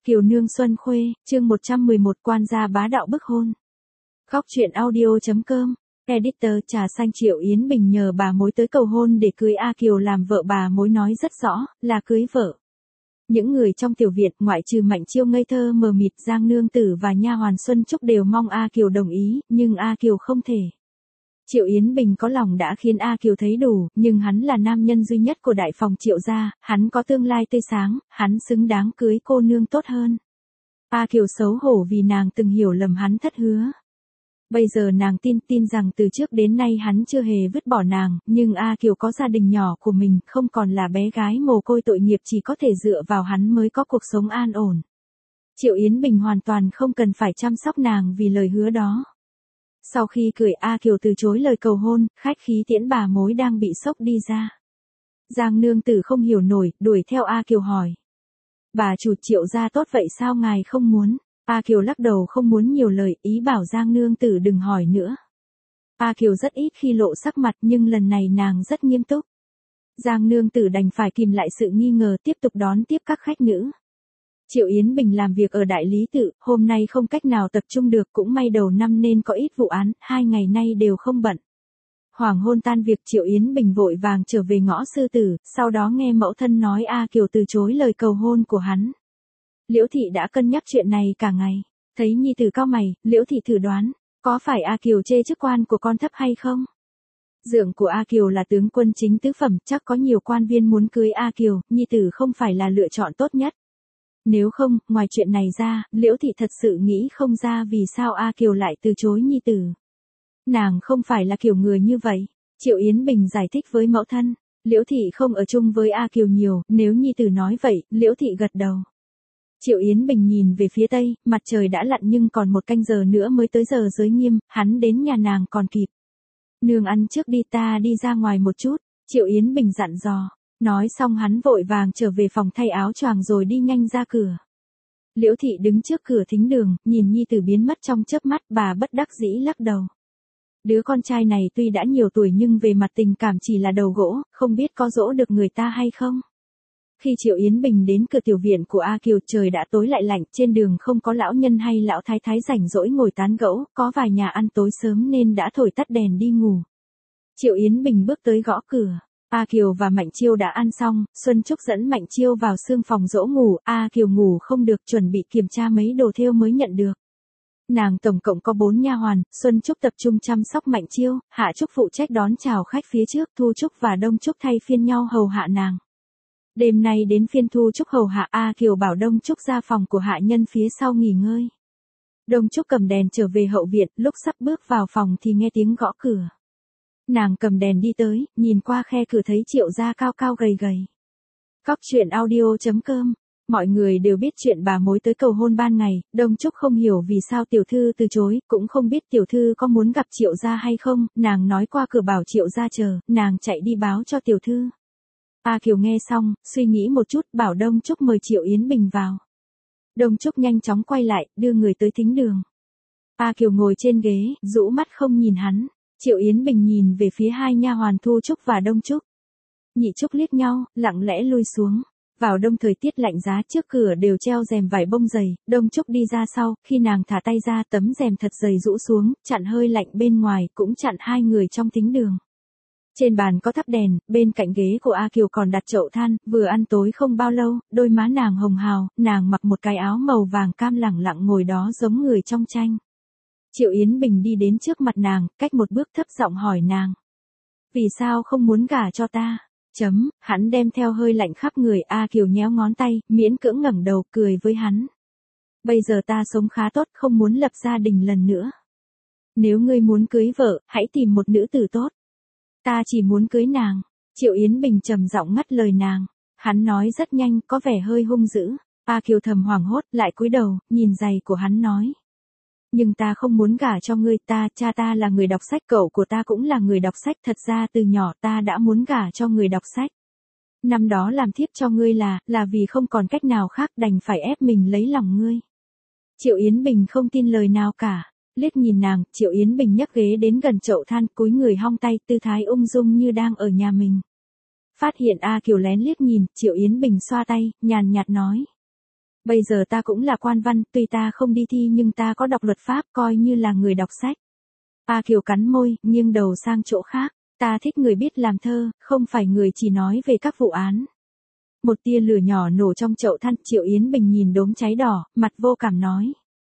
Kiều Nương Xuân Khuê, chương 111 quan gia bá đạo bức hôn. Góc truyện audio.com, editor trà xanh Triệu Yến Bình nhờ bà mối tới cầu hôn để cưới A Kiều làm vợ, bà mối nói rất rõ, là cưới vợ. Những người trong tiểu viện ngoại trừ Mạnh Chiêu ngây thơ mờ mịt, Giang Nương Tử và nha hoàn Xuân Trúc đều mong A Kiều đồng ý, nhưng A Kiều không thể. Triệu Yến Bình có lòng đã khiến A Kiều thấy đủ, nhưng hắn là nam nhân duy nhất của đại phòng Triệu gia, hắn có tương lai tươi sáng, hắn xứng đáng cưới cô nương tốt hơn. A Kiều xấu hổ vì nàng từng hiểu lầm hắn thất hứa. Bây giờ nàng tin rằng từ trước đến nay hắn chưa hề vứt bỏ nàng, nhưng A Kiều có gia đình nhỏ của mình, không còn là bé gái mồ côi tội nghiệp, chỉ có thể dựa vào hắn mới có cuộc sống an ổn. Triệu Yến Bình hoàn toàn không cần phải chăm sóc nàng vì lời hứa đó. Sau khi cười, A Kiều từ chối lời cầu hôn, khách khí tiễn bà mối đang bị sốc đi ra. Giang Nương Tử không hiểu nổi, đuổi theo A Kiều hỏi. Bà chủ Triệu gia tốt vậy sao ngài không muốn? A Kiều lắc đầu không muốn nhiều lời, ý bảo Giang Nương Tử đừng hỏi nữa. A Kiều rất ít khi lộ sắc mặt, nhưng lần này nàng rất nghiêm túc. Giang Nương Tử đành phải kìm lại sự nghi ngờ, tiếp tục đón tiếp các khách nữ. Triệu Yến Bình làm việc ở đại lý tự, hôm nay không cách nào tập trung được, cũng may đầu năm nên có ít vụ án, 2 ngày nay đều không bận. Hoàng hôn tan việc, Triệu Yến Bình vội vàng trở về ngõ Sư Tử, sau đó nghe mẫu thân nói A Kiều từ chối lời cầu hôn của hắn. Liễu thị đã cân nhắc chuyện này cả ngày, thấy nhi tử cau mày, Liễu thị thử đoán, có phải A Kiều chê chức quan của con thấp hay không? Dượng của A Kiều là tướng quân chính tứ phẩm, chắc có nhiều quan viên muốn cưới A Kiều, nhi tử không phải là lựa chọn tốt nhất. Nếu không, ngoài chuyện này ra, Liễu thị thật sự nghĩ không ra vì sao A Kiều lại từ chối nhi tử. Nàng không phải là kiểu người như vậy. Triệu Yến Bình giải thích với mẫu thân, Liễu thị không ở chung với A Kiều nhiều, nếu nhi tử nói vậy, Liễu thị gật đầu. Triệu Yến Bình nhìn về phía tây, mặt trời đã lặn nhưng còn 1 canh giờ nữa mới tới giờ giới nghiêm, hắn đến nhà nàng còn kịp. Nương ăn trước đi, ta đi ra ngoài một chút, Triệu Yến Bình dặn dò. Nói xong hắn vội vàng trở về phòng thay áo choàng rồi đi nhanh ra cửa. Liễu thị đứng trước cửa thính đường, nhìn nhi tử biến mất trong chớp mắt, bà bất đắc dĩ lắc đầu. Đứa con trai này tuy đã nhiều tuổi nhưng về mặt tình cảm chỉ là đầu gỗ, không biết có dỗ được người ta hay không. Khi Triệu Yến Bình đến cửa tiểu viện của A Kiều, trời đã tối lại lạnh, trên đường không có lão nhân hay lão thái thái rảnh rỗi ngồi tán gẫu, có vài nhà ăn tối sớm nên đã thổi tắt đèn đi ngủ. Triệu Yến Bình bước tới gõ cửa. A Kiều và Mạnh Chiêu đã ăn xong, Xuân Trúc dẫn Mạnh Chiêu vào sương phòng dỗ ngủ, A Kiều ngủ không được, chuẩn bị kiểm tra mấy đồ thêu mới nhận được. Nàng tổng cộng có 4 nha hoàn, Xuân Trúc tập trung chăm sóc Mạnh Chiêu, Hạ Trúc phụ trách đón chào khách phía trước, Thu Trúc và Đông Trúc thay phiên nhau hầu hạ nàng. Đêm nay đến phiên Thu Trúc hầu hạ, A Kiều bảo Đông Trúc ra phòng của hạ nhân phía sau nghỉ ngơi. Đông Trúc cầm đèn trở về hậu viện, lúc sắp bước vào phòng thì nghe tiếng gõ cửa. Nàng cầm đèn đi tới, nhìn qua khe cửa thấy Triệu gia cao cao gầy gầy. Góc truyện audio.com, mọi người đều biết chuyện bà mối tới cầu hôn ban ngày, Đông Trúc không hiểu vì sao tiểu thư từ chối, cũng không biết tiểu thư có muốn gặp Triệu gia hay không, nàng nói qua cửa bảo Triệu gia chờ, nàng chạy đi báo cho tiểu thư. A Kiều nghe xong, suy nghĩ một chút, bảo Đông Trúc mời Triệu Yến Bình vào. Đông Trúc nhanh chóng quay lại, đưa người tới thính đường. A Kiều ngồi trên ghế, rũ mắt không nhìn hắn. Triệu Yến Bình nhìn về phía 2 nha hoàn Thu Trúc và Đông Trúc. Nhị Trúc liếc nhau, lặng lẽ lui xuống. Vào đông thời tiết lạnh giá, trước cửa đều treo rèm vải bông dày, Đông Trúc đi ra sau, khi nàng thả tay ra, tấm rèm thật dày rũ xuống, chặn hơi lạnh bên ngoài, cũng chặn 2 người trong thính đường. Trên bàn có thắp đèn, bên cạnh ghế của A Kiều còn đặt chậu than, vừa ăn tối không bao lâu, đôi má nàng hồng hào, nàng mặc một cái áo màu vàng cam lẳng lặng ngồi đó giống người trong tranh. Triệu Yến Bình đi đến trước mặt nàng, cách một bước thấp giọng hỏi nàng. Vì sao không muốn gả cho ta? Hắn đem theo hơi lạnh khắp người. A Kiều nhéo ngón tay, miễn cưỡng ngẩng đầu, cười với hắn. Bây giờ ta sống khá tốt, không muốn lập gia đình lần nữa. Nếu ngươi muốn cưới vợ, hãy tìm một nữ tử tốt. Ta chỉ muốn cưới nàng. Triệu Yến Bình trầm giọng ngắt lời nàng. Hắn nói rất nhanh, có vẻ hơi hung dữ. A Kiều thầm hoảng hốt, lại cúi đầu, nhìn giày của hắn nói. Nhưng ta không muốn gả cho ngươi, cha ta là người đọc sách, cậu của ta cũng là người đọc sách, thật ra từ nhỏ ta đã muốn gả cho người đọc sách. Năm đó làm thiếp cho ngươi là vì không còn cách nào khác, đành phải ép mình lấy lòng ngươi. Triệu Yến Bình không tin lời nào cả, liếc nhìn nàng, Triệu Yến Bình nhấc ghế đến gần chậu than, cúi người hong tay, tư thái ung dung như đang ở nhà mình. Phát hiện A Kiều lén liếc nhìn, Triệu Yến Bình xoa tay, nhàn nhạt nói. Bây giờ ta cũng là quan văn, tuy ta không đi thi nhưng ta có đọc luật pháp, coi như là người đọc sách. A Kiều cắn môi, nghiêng đầu sang chỗ khác. Ta thích người biết làm thơ, không phải người chỉ nói về các vụ án. Một tia lửa nhỏ nổ trong chậu than, Triệu Yến Bình nhìn đốm cháy đỏ, mặt vô cảm nói.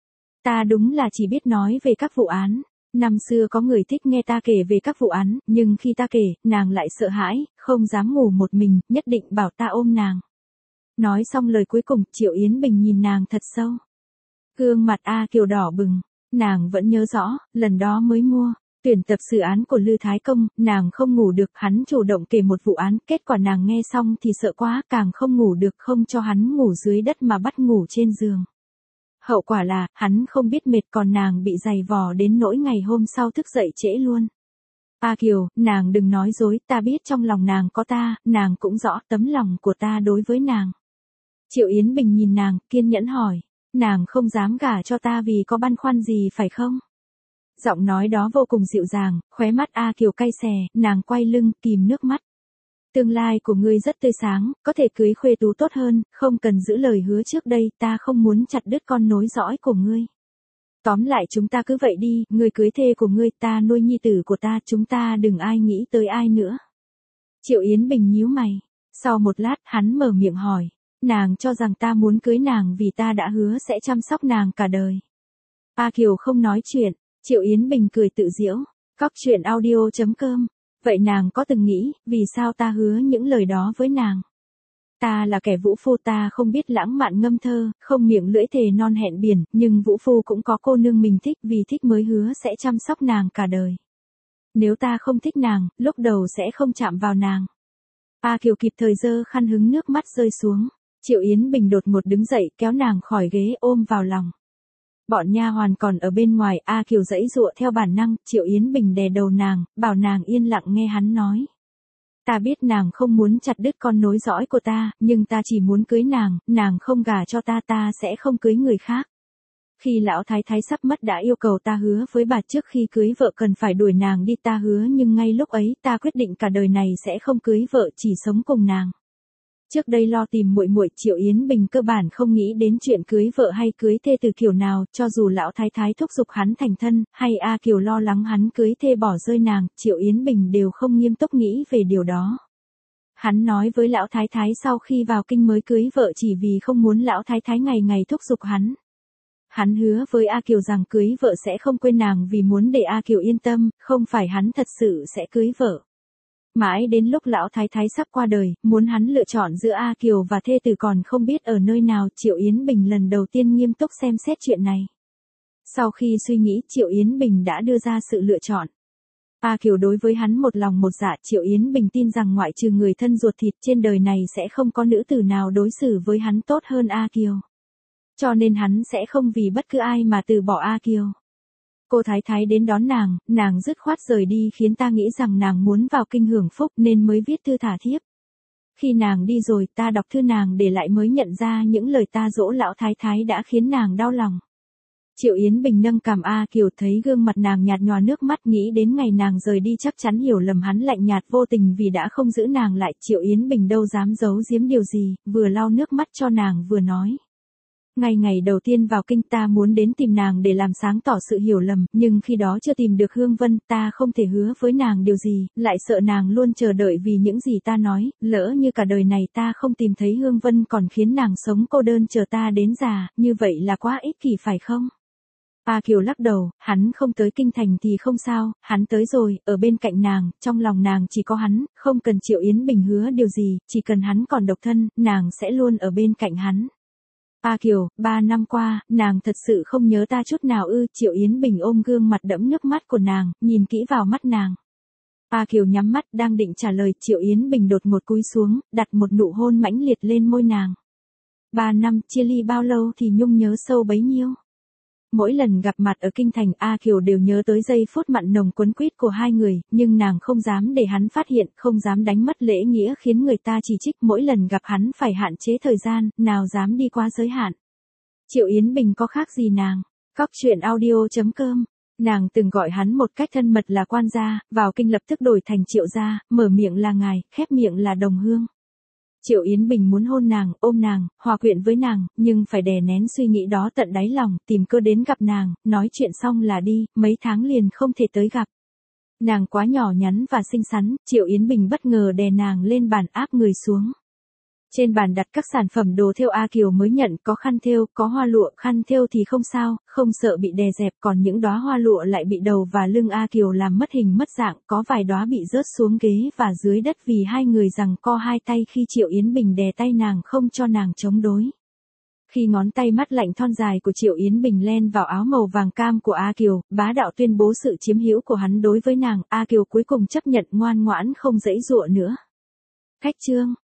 Ta đúng là chỉ biết nói về các vụ án. Năm xưa có người thích nghe ta kể về các vụ án, nhưng khi ta kể, nàng lại sợ hãi, không dám ngủ một mình, nhất định bảo ta ôm nàng. Nói xong lời cuối cùng, Triệu Yến Bình nhìn nàng thật sâu. Gương mặt A Kiều đỏ bừng, nàng vẫn nhớ rõ, lần đó mới mua tuyển tập xử án của Lư Thái Công, nàng không ngủ được, hắn chủ động kể một vụ án, kết quả nàng nghe xong thì sợ quá, càng không ngủ được, không cho hắn ngủ dưới đất mà bắt ngủ trên giường. Hậu quả là, hắn không biết mệt, còn nàng bị giày vò đến nỗi ngày hôm sau thức dậy trễ luôn. A Kiều, nàng đừng nói dối, ta biết trong lòng nàng có ta, nàng cũng rõ tấm lòng của ta đối với nàng. Triệu Yến Bình nhìn nàng, kiên nhẫn hỏi, nàng không dám gả cho ta vì có băn khoăn gì phải không? Giọng nói đó vô cùng dịu dàng, khóe mắt A Kiều cay xè, nàng quay lưng, kìm nước mắt. Tương lai của ngươi rất tươi sáng, có thể cưới khuê tú tốt hơn, không cần giữ lời hứa trước đây, ta không muốn chặt đứt con nối dõi của ngươi. Tóm lại chúng ta cứ vậy đi, ngươi cưới thê của ngươi, ta nuôi nhi tử của ta, chúng ta đừng ai nghĩ tới ai nữa. Triệu Yến Bình nhíu mày. Sau một lát, hắn mở miệng hỏi, nàng cho rằng ta muốn cưới nàng vì ta đã hứa sẽ chăm sóc nàng cả đời. A Kiều không nói chuyện, Triệu Yến Bình cười tự giễu, Cóc truyện audio.com. Vậy nàng có từng nghĩ, vì sao ta hứa những lời đó với nàng? Ta là kẻ vũ phu, ta không biết lãng mạn ngâm thơ, không miệng lưỡi thề non hẹn biển, nhưng vũ phu cũng có cô nương mình thích, vì thích mới hứa sẽ chăm sóc nàng cả đời. Nếu ta không thích nàng, lúc đầu sẽ không chạm vào nàng. A Kiều kịp thời giơ khăn hứng nước mắt rơi xuống. Triệu Yến Bình đột ngột đứng dậy, kéo nàng khỏi ghế, ôm vào lòng. Bọn nha hoàn còn ở bên ngoài, A Kiều giãy giụa theo bản năng, Triệu Yến Bình đè đầu nàng, bảo nàng yên lặng nghe hắn nói. Ta biết nàng không muốn chặt đứt con nối dõi của ta, nhưng ta chỉ muốn cưới nàng không gả cho ta, ta sẽ không cưới người khác. Khi lão thái thái sắp mất đã yêu cầu ta hứa với bà trước khi cưới vợ cần phải đuổi nàng đi, ta hứa, nhưng ngay lúc ấy ta quyết định cả đời này sẽ không cưới vợ, chỉ sống cùng nàng. Trước đây lo tìm muội muội, Triệu Yến Bình cơ bản không nghĩ đến chuyện cưới vợ hay cưới thê từ kiểu nào, cho dù lão thái thái thúc giục hắn thành thân, hay A Kiều lo lắng hắn cưới thê bỏ rơi nàng, Triệu Yến Bình đều không nghiêm túc nghĩ về điều đó. Hắn nói với lão thái thái sau khi vào kinh mới cưới vợ chỉ vì không muốn lão thái thái ngày ngày thúc giục hắn. Hắn hứa với A Kiều rằng cưới vợ sẽ không quên nàng vì muốn để A Kiều yên tâm, không phải hắn thật sự sẽ cưới vợ. Mãi đến lúc lão thái thái sắp qua đời, muốn hắn lựa chọn giữa A Kiều và thê tử còn không biết ở nơi nào, Triệu Yến Bình lần đầu tiên nghiêm túc xem xét chuyện này. Sau khi suy nghĩ, Triệu Yến Bình đã đưa ra sự lựa chọn. A Kiều đối với hắn một lòng một dạ, Triệu Yến Bình tin rằng ngoại trừ người thân ruột thịt trên đời này sẽ không có nữ tử nào đối xử với hắn tốt hơn A Kiều. Cho nên hắn sẽ không vì bất cứ ai mà từ bỏ A Kiều. Cô thái thái đến đón nàng dứt khoát rời đi khiến ta nghĩ rằng nàng muốn vào kinh hưởng phúc nên mới viết thư thả thiếp. Khi nàng đi rồi, ta đọc thư nàng để lại mới nhận ra những lời ta dỗ lão thái thái đã khiến nàng đau lòng. Triệu Yến Bình nâng cằm A Kiều, thấy gương mặt nàng nhạt nhòa nước mắt, nghĩ đến ngày nàng rời đi chắc chắn hiểu lầm hắn lạnh nhạt vô tình vì đã không giữ nàng lại. Triệu Yến Bình đâu dám giấu giếm điều gì, vừa lau nước mắt cho nàng vừa nói. Ngày đầu tiên vào kinh ta muốn đến tìm nàng để làm sáng tỏ sự hiểu lầm, nhưng khi đó chưa tìm được Hương Vân, ta không thể hứa với nàng điều gì, lại sợ nàng luôn chờ đợi vì những gì ta nói, lỡ như cả đời này ta không tìm thấy Hương Vân còn khiến nàng sống cô đơn chờ ta đến già, như vậy là quá ích kỷ phải không? A Kiều lắc đầu, hắn không tới kinh thành thì không sao, hắn tới rồi, ở bên cạnh nàng, trong lòng nàng chỉ có hắn, không cần Triệu Yến Bình hứa điều gì, chỉ cần hắn còn độc thân, nàng sẽ luôn ở bên cạnh hắn. A Kiều, 3 năm qua, nàng thật sự không nhớ ta chút nào ư? Triệu Yến Bình ôm gương mặt đẫm nước mắt của nàng, nhìn kỹ vào mắt nàng. A Kiều nhắm mắt đang định trả lời, Triệu Yến Bình đột ngột cúi xuống, đặt một nụ hôn mãnh liệt lên môi nàng. 3 năm, chia ly bao lâu thì nhung nhớ sâu bấy nhiêu. Mỗi lần gặp mặt ở kinh thành, A Kiều đều nhớ tới giây phút mặn nồng quấn quýt của hai người, nhưng nàng không dám để hắn phát hiện, không dám đánh mất lễ nghĩa khiến người ta chỉ trích, mỗi lần gặp hắn phải hạn chế thời gian, nào dám đi qua giới hạn. Triệu Yến Bình có khác gì nàng? Cóc truyện audio.com. Nàng từng gọi hắn một cách thân mật là quan gia, vào kinh lập tức đổi thành Triệu gia, mở miệng là ngài, khép miệng là đồng hương. Triệu Yến Bình muốn hôn nàng, ôm nàng, hòa quyện với nàng, nhưng phải đè nén suy nghĩ đó tận đáy lòng, tìm cơ đến gặp nàng, nói chuyện xong là đi, mấy tháng liền không thể tới gặp. Nàng quá nhỏ nhắn và xinh xắn, Triệu Yến Bình bất ngờ đè nàng lên bàn áp người xuống. Trên bàn đặt các sản phẩm đồ thêu A Kiều mới nhận, có khăn thêu, có hoa lụa, khăn thêu thì không sao, không sợ bị đè dẹp, còn những đóa hoa lụa lại bị đầu và lưng A Kiều làm mất hình mất dạng, có vài đóa bị rớt xuống ghế và dưới đất vì hai người giằng co hai tay khi Triệu Yến Bình đè tay nàng không cho nàng chống đối. Khi ngón tay mắt lạnh thon dài của Triệu Yến Bình len vào áo màu vàng cam của A Kiều, bá đạo tuyên bố sự chiếm hữu của hắn đối với nàng, A Kiều cuối cùng chấp nhận ngoan ngoãn không giãy giụa nữa. Khách trương.